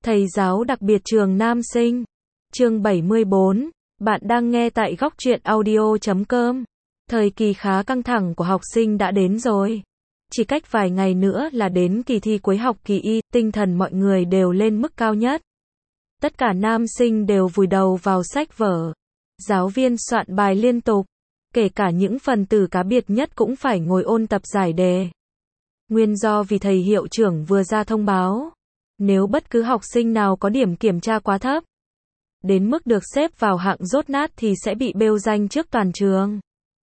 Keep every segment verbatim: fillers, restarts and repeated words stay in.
Thầy giáo đặc biệt trường nam sinh. Chương bảy mươi bốn. Bạn đang nghe tại góc truyện audio chấm com. Thời kỳ khá căng thẳng của học sinh đã đến rồi. Chỉ cách vài ngày nữa là đến kỳ thi cuối học kỳ Y, tinh thần mọi người đều lên mức cao nhất. Tất cả nam sinh đều vùi đầu vào sách vở. Giáo viên soạn bài liên tục. Kể cả những phần từ cá biệt nhất cũng phải ngồi ôn tập giải đề. Nguyên do vì thầy hiệu trưởng vừa ra thông báo. Nếu bất cứ học sinh nào có điểm kiểm tra quá thấp, đến mức được xếp vào hạng dốt nát thì sẽ bị bêu danh trước toàn trường.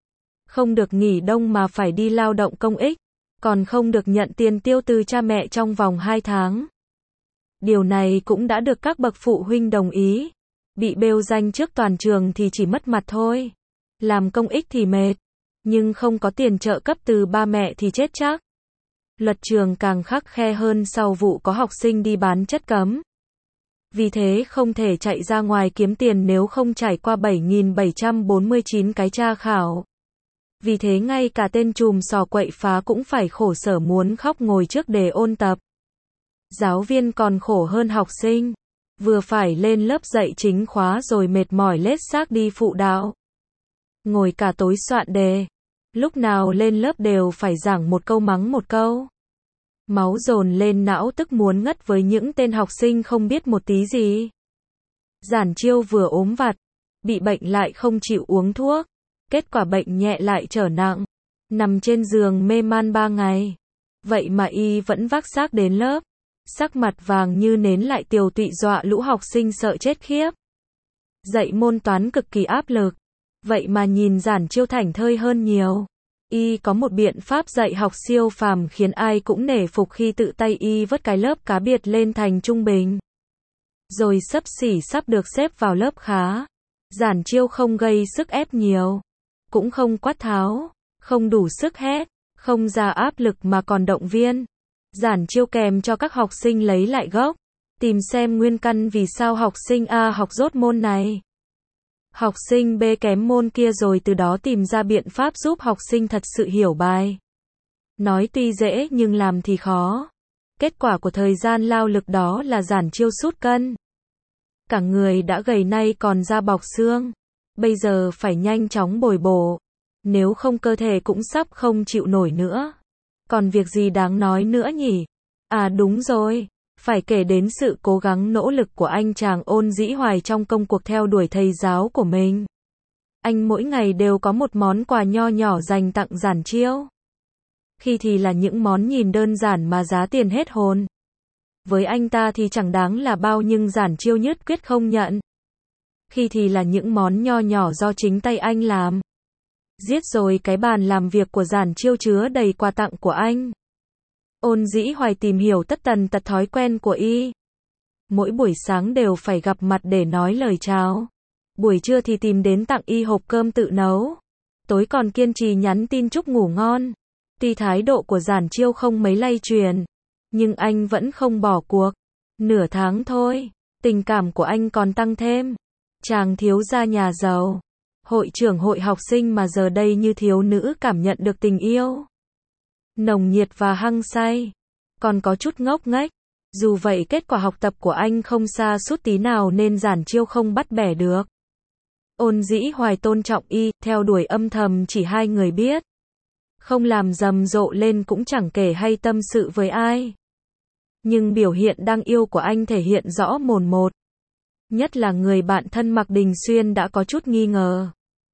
Không được nghỉ đông mà phải đi lao động công ích, còn không được nhận tiền tiêu từ cha mẹ trong vòng hai tháng. Điều này cũng đã được các bậc phụ huynh đồng ý. Bị bêu danh trước toàn trường thì chỉ mất mặt thôi. Làm công ích thì mệt, nhưng không có tiền trợ cấp từ ba mẹ thì chết chắc. Luật trường càng khắt khe hơn sau vụ có học sinh đi bán chất cấm. Vì thế không thể chạy ra ngoài kiếm tiền nếu không trải qua bảy nghìn bảy trăm bốn mươi chín cái tra khảo. Vì thế ngay cả tên trùm sò quậy phá cũng phải khổ sở muốn khóc ngồi trước đề ôn tập. Giáo viên còn khổ hơn học sinh. Vừa phải lên lớp dạy chính khóa rồi mệt mỏi lết xác đi phụ đạo. Ngồi cả tối soạn đề. Lúc nào lên lớp đều phải giảng một câu mắng một câu. Máu dồn lên não tức muốn ngất với những tên học sinh không biết một tí gì. Giản Chiêu vừa ốm vặt, bị bệnh lại không chịu uống thuốc. Kết quả bệnh nhẹ lại trở nặng. Nằm trên giường mê man ba ngày. Vậy mà y vẫn vác xác đến lớp. Sắc mặt vàng như nến lại tiều tụy dọa lũ học sinh sợ chết khiếp. Dạy môn toán cực kỳ áp lực. Vậy mà nhìn Giản Chiêu thảnh thơi hơn nhiều. Y có một biện pháp dạy học siêu phàm khiến ai cũng nể phục khi tự tay y vớt cái lớp cá biệt lên thành trung bình. Rồi xấp xỉ sắp được xếp vào lớp khá. Giản Chiêu không gây sức ép nhiều. Cũng không quát tháo. Không đủ sức hét. Không ra áp lực mà còn động viên. Giản Chiêu kèm cho các học sinh lấy lại gốc. Tìm xem nguyên căn vì sao học sinh A học dốt môn này. Học sinh B kém môn kia rồi từ đó tìm ra biện pháp giúp học sinh thật sự hiểu bài. Nói tuy dễ nhưng làm thì khó. Kết quả của thời gian lao lực đó là Giản Chiêu sút cân. Cả người đã gầy nay còn da bọc xương. Bây giờ phải nhanh chóng bồi bổ. Nếu không cơ thể cũng sắp không chịu nổi nữa. Còn việc gì đáng nói nữa nhỉ? À đúng rồi. Phải kể đến sự cố gắng nỗ lực của anh chàng Ôn Dĩ Hoài trong công cuộc theo đuổi thầy giáo của mình. Anh mỗi ngày đều có một món quà nho nhỏ dành tặng Giản Chiêu. Khi thì là những món nhìn đơn giản mà giá tiền hết hồn. Với anh ta thì chẳng đáng là bao nhưng Giản Chiêu nhất quyết không nhận. Khi thì là những món nho nhỏ do chính tay anh làm. Giết rồi cái bàn làm việc của Giản Chiêu chứa đầy quà tặng của anh. Ôn Dĩ Hoài tìm hiểu tất tần tật thói quen của y. Mỗi buổi sáng đều phải gặp mặt để nói lời chào. Buổi trưa thì tìm đến tặng y hộp cơm tự nấu. Tối còn kiên trì nhắn tin chúc ngủ ngon. Tuy thái độ của Giản Chiêu không mấy lay truyền, nhưng anh vẫn không bỏ cuộc. Nửa tháng thôi, tình cảm của anh còn tăng thêm. Chàng thiếu gia nhà giàu, hội trưởng hội học sinh mà giờ đây như thiếu nữ cảm nhận được tình yêu. Nồng nhiệt và hăng say. Còn có chút ngốc nghếch. Dù vậy kết quả học tập của anh không xa sút tí nào nên Giản Chiêu không bắt bẻ được. Ôn Dĩ Hoài tôn trọng y, theo đuổi âm thầm chỉ hai người biết. Không làm rầm rộ lên cũng chẳng kể hay tâm sự với ai. Nhưng biểu hiện đang yêu của anh thể hiện rõ mồn một. Nhất là người bạn thân Mạc Đình Xuyên đã có chút nghi ngờ.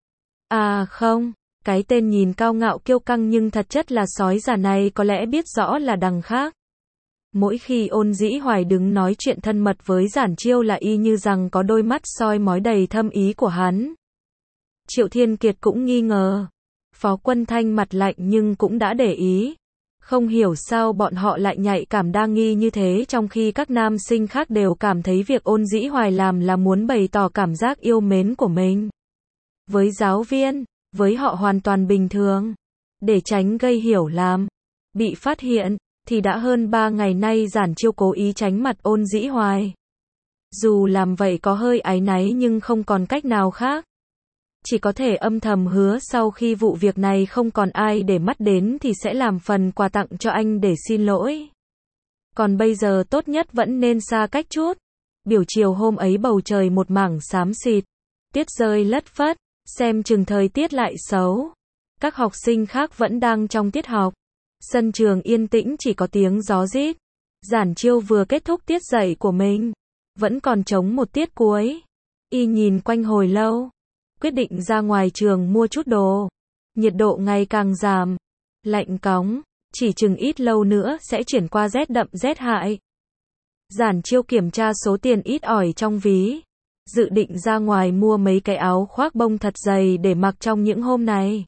À không. Cái tên nhìn cao ngạo kiêu căng nhưng thật chất là sói già này có lẽ biết rõ là đằng khác. Mỗi khi Ôn Dĩ Hoài đứng nói chuyện thân mật với Giản Chiêu là y như rằng có đôi mắt soi mói đầy thâm ý của hắn. Triệu Thiên Kiệt cũng nghi ngờ. Phó Quân Thanh mặt lạnh nhưng cũng đã để ý. Không hiểu sao bọn họ lại nhạy cảm đa nghi như thế trong khi các nam sinh khác đều cảm thấy việc Ôn Dĩ Hoài làm là muốn bày tỏ cảm giác yêu mến của mình. Với giáo viên, với họ hoàn toàn bình thường. Để tránh gây hiểu lầm, bị phát hiện, thì đã hơn ba ngày nay Giản Chiêu cố ý tránh mặt Ôn Dĩ Hoài. Dù làm vậy có hơi áy náy nhưng không còn cách nào khác. Chỉ có thể âm thầm hứa sau khi vụ việc này không còn ai để mắt đến thì sẽ làm phần quà tặng cho anh để xin lỗi. Còn bây giờ tốt nhất vẫn nên xa cách chút. Biểu chiều hôm ấy bầu trời một mảng xám xịt, tuyết rơi lất phất, xem chừng thời tiết lại xấu. Các học sinh khác vẫn đang trong tiết học. Sân trường yên tĩnh chỉ có tiếng gió rít. Giản Chiêu vừa kết thúc tiết dạy của mình, vẫn còn trống một tiết cuối. Y nhìn quanh hồi lâu, quyết định ra ngoài trường mua chút đồ. Nhiệt độ ngày càng giảm, lạnh cóng, chỉ chừng ít lâu nữa sẽ chuyển qua rét đậm rét hại. Giản Chiêu kiểm tra số tiền ít ỏi trong ví, dự định ra ngoài mua mấy cái áo khoác bông thật dày để mặc trong những hôm này.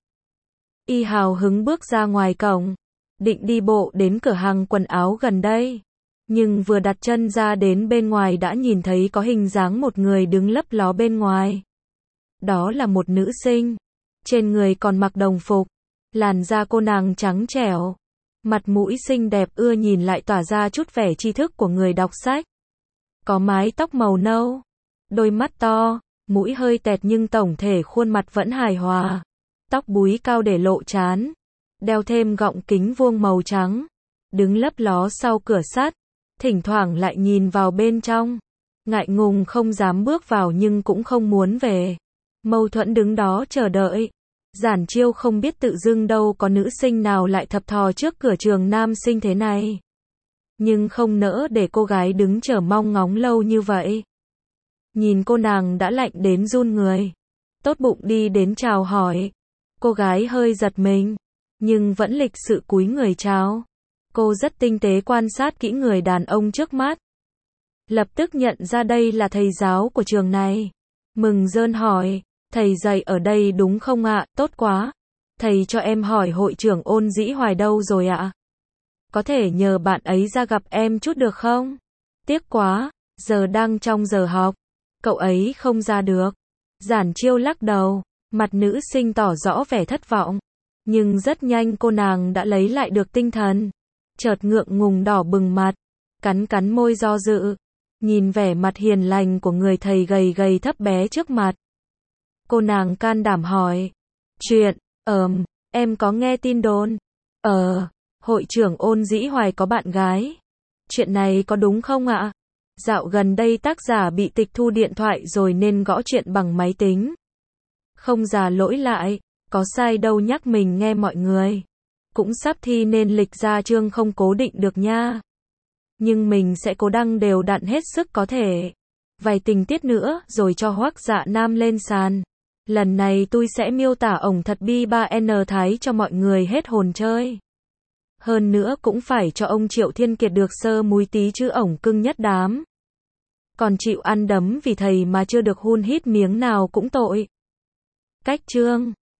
Y hào hứng bước ra ngoài cổng, định đi bộ đến cửa hàng quần áo gần đây. Nhưng vừa đặt chân ra đến bên ngoài đã nhìn thấy có hình dáng một người đứng lấp ló bên ngoài. Đó là một nữ sinh, trên người còn mặc đồng phục, làn da cô nàng trắng trẻo, mặt mũi xinh đẹp ưa nhìn lại tỏa ra chút vẻ tri thức của người đọc sách. Có mái tóc màu nâu, đôi mắt to, mũi hơi tẹt nhưng tổng thể khuôn mặt vẫn hài hòa. Tóc búi cao để lộ trán, đeo thêm gọng kính vuông màu trắng, đứng lấp ló sau cửa sắt, thỉnh thoảng lại nhìn vào bên trong, ngại ngùng không dám bước vào nhưng cũng không muốn về. Mâu thuẫn đứng đó chờ đợi. Giản Chiêu không biết tự dưng đâu có nữ sinh nào lại thập thò trước cửa trường nam sinh thế này. Nhưng không nỡ để cô gái đứng chờ mong ngóng lâu như vậy. Nhìn cô nàng đã lạnh đến run người. Tốt bụng đi đến chào hỏi. Cô gái hơi giật mình, nhưng vẫn lịch sự cúi người chào. Cô rất tinh tế quan sát kỹ người đàn ông trước mắt. Lập tức nhận ra đây là thầy giáo của trường này. Mừng rơn hỏi, thầy dạy ở đây đúng không ạ? Tốt quá. Thầy cho em hỏi hội trưởng Ôn Dĩ Hoài đâu rồi ạ? Có thể nhờ bạn ấy ra gặp em chút được không? Tiếc quá, giờ đang trong giờ học. Cậu ấy không ra được. Giản Chiêu lắc đầu, mặt nữ sinh tỏ rõ vẻ thất vọng. Nhưng rất nhanh cô nàng đã lấy lại được tinh thần. Chợt ngượng ngùng đỏ bừng mặt, cắn cắn môi do dự, nhìn vẻ mặt hiền lành của người thầy gầy gầy thấp bé trước mặt. Cô nàng can đảm hỏi, chuyện, ờm, em có nghe tin đồn, ờ, hội trưởng Ôn Dĩ Hoài có bạn gái. Chuyện này có đúng không ạ? Dạo gần đây tác giả bị tịch thu điện thoại rồi nên gõ chuyện bằng máy tính. Không già lỗi lại, có sai đâu nhắc mình nghe mọi người. Cũng sắp thi nên lịch ra chương không cố định được nha. Nhưng mình sẽ cố đăng đều đặn hết sức có thể. Vài tình tiết nữa rồi cho Hoắc Dạ Nam lên sàn. Lần này tôi sẽ miêu tả ổng thật bi ba N Thái cho mọi người hết hồn chơi. Hơn nữa cũng phải cho ông Triệu Thiên Kiệt được sơ múi tí chứ ổng cưng nhất đám. Còn chịu ăn đấm vì thầy mà chưa được hun hít miếng nào cũng tội. Cách chương